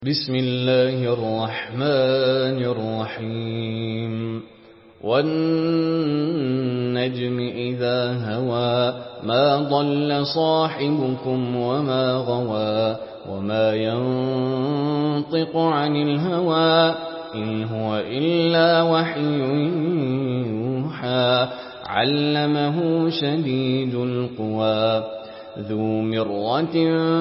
بسم الله الرحمن الرحيم والنجم إذا هوى ما ضل صاحبكم وما غوى وما ينطق عن الهوى إن هو إلا وحي يوحى علمه شديد القوى ذو مرة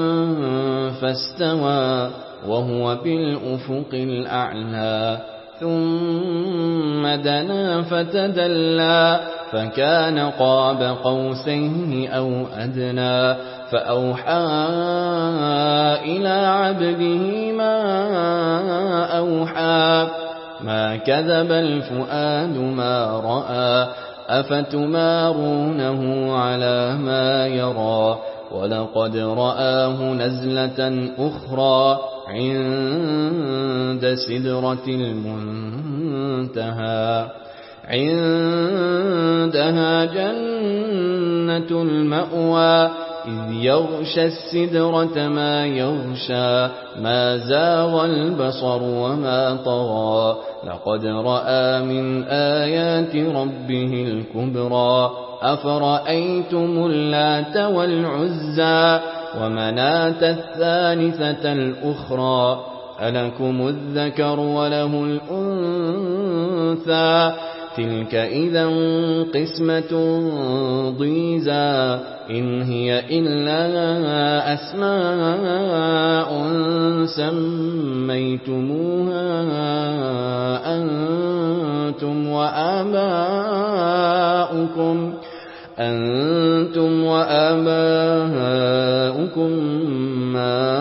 فاستوى وهو بالأفق الأعلى ثم دنا فتدلى فكان قاب قوسين أو أدنى فأوحى إلى عبده ما أوحى ما كذب الفؤاد ما رأى أفتمارونه على ما يرى ولقد رآه نزلة أخرى عند سدرة المنتهى عندها جنة المأوى إذ يغشى السدرة ما يغشى ما زاغ البصر وما طغى لقد رأى من آيات ربه الكبرى أفرأيتم اللات والعزى ومناة الثالثة الأخرى ألكم الذكر وله الأنثى تلك إذا قسمة ضيزى إن هي إلا أسماء سميتموها أنتم وآباؤكم ما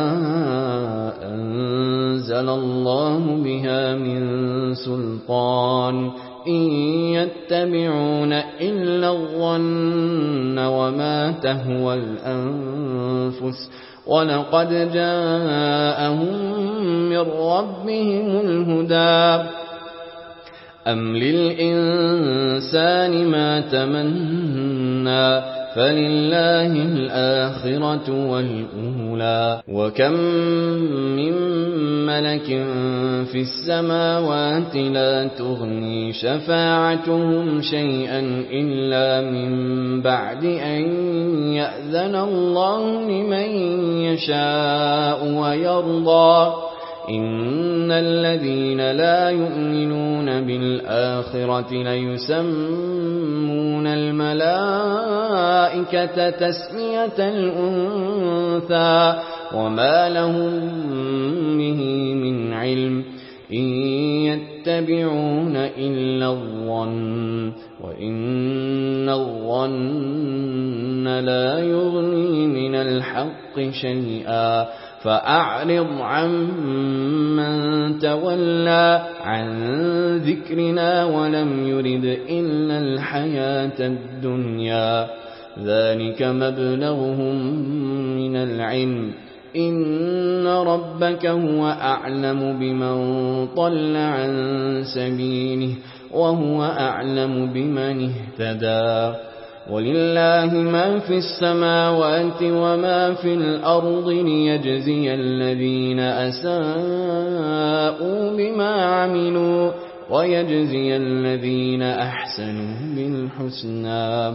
أنزل الله بها من سلطان إن يتبعون إلا الظن وما تهوى الأنفس ولقد جاءهم من ربهم الهدى أم للإنسان ما تمنى فلله الآخرة والأولى وكم من ملك في السماوات لا تغني شفاعتهم شيئا إلا من بعد أن يأذن الله لمن يشاء ويرضى إن الذين لا يؤمنون بالآخرة ليسمون الملائكة تسمية الأنثى وما لهم به من علم إن يتبعون إلا الظن وإن الظن لا يغني من الحق شيئا فأعرض عمن تولى عن ذكرنا ولم يرد إلا الحياة الدنيا ذلك مبلغهم من العلم إن ربك هو أعلم بمن ضل عن سبيله وهو أعلم بمن اهتدى ولله ما في السماوات وما في الأرض ليجزي الذين أساءوا بما عملوا ويجزي الذين أحسنوا بالحسنى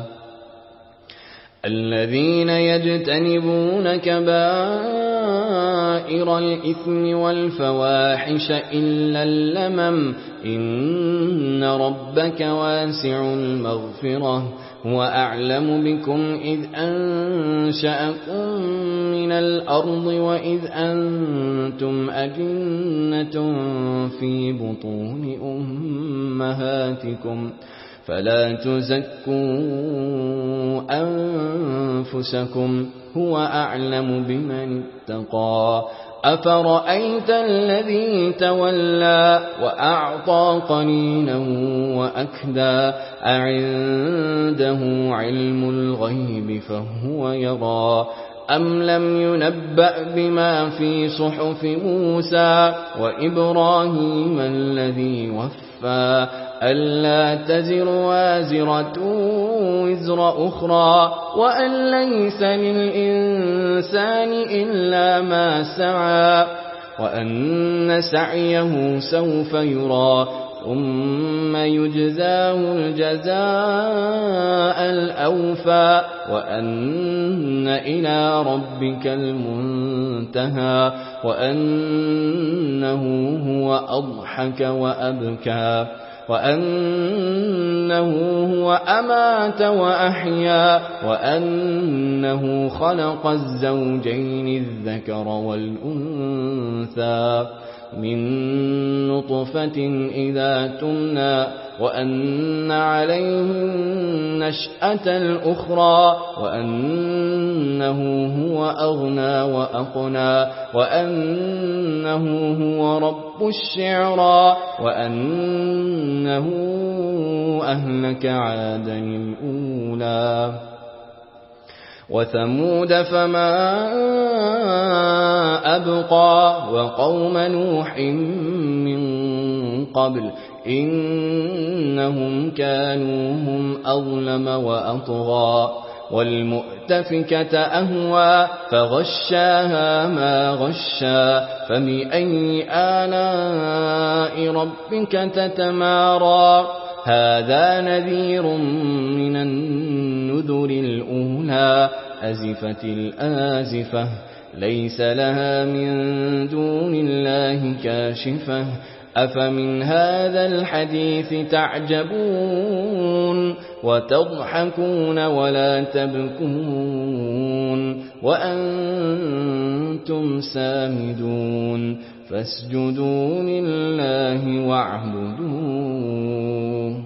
الذين يجتنبون كبائر الإثم والفواحش إلا اللمم إن ربك واسع المغفرة هو أعلم بكم إذ أنشأكم من الأرض وإذ أنتم أجنة في بطون أمهاتكم فلا تزكوا أنفسكم هو أعلم بمن اتقى أفرأيت الذي تولى وأعطى قليلا وأكدى أعنده علم الغيب فهو يرى أم لم ينبأ بما في صحف موسى وإبراهيم الذي وفى ألا تزر وازرة وزر أخرى وأن ليس للإنسان إلا ما سعى وأن سعيه سوف يرى ثم يجزاه الجزاء الأوفى وأن إلى ربك المنتهى وأنه هو أضحك وأبكى وأنه هو أمات وأحيا وأنه خلق الزوجين الذكر والأنثى من نطفة إذا تمنى وأن عليه النشأة الأخرى وأنه هو أغنى وأقنى وأنه هو رب الشعرى وأنه أهلك عادا الأولى وثمود فما أبقى وقوم نوح من قبل إنهم كانوا هم أظلم وأطغى والمؤتفكة أهوى فغشاها ما غشا فبأي آلاء ربك تتمارى هذا نذير من النذر الأولى أزفت الآزفة ليس لها من دون الله كاشفة أفمن هذا الحديث تعجبون وتضحكون ولا تبكون وأنتم سامدون فاسجدوا لله واعبدوه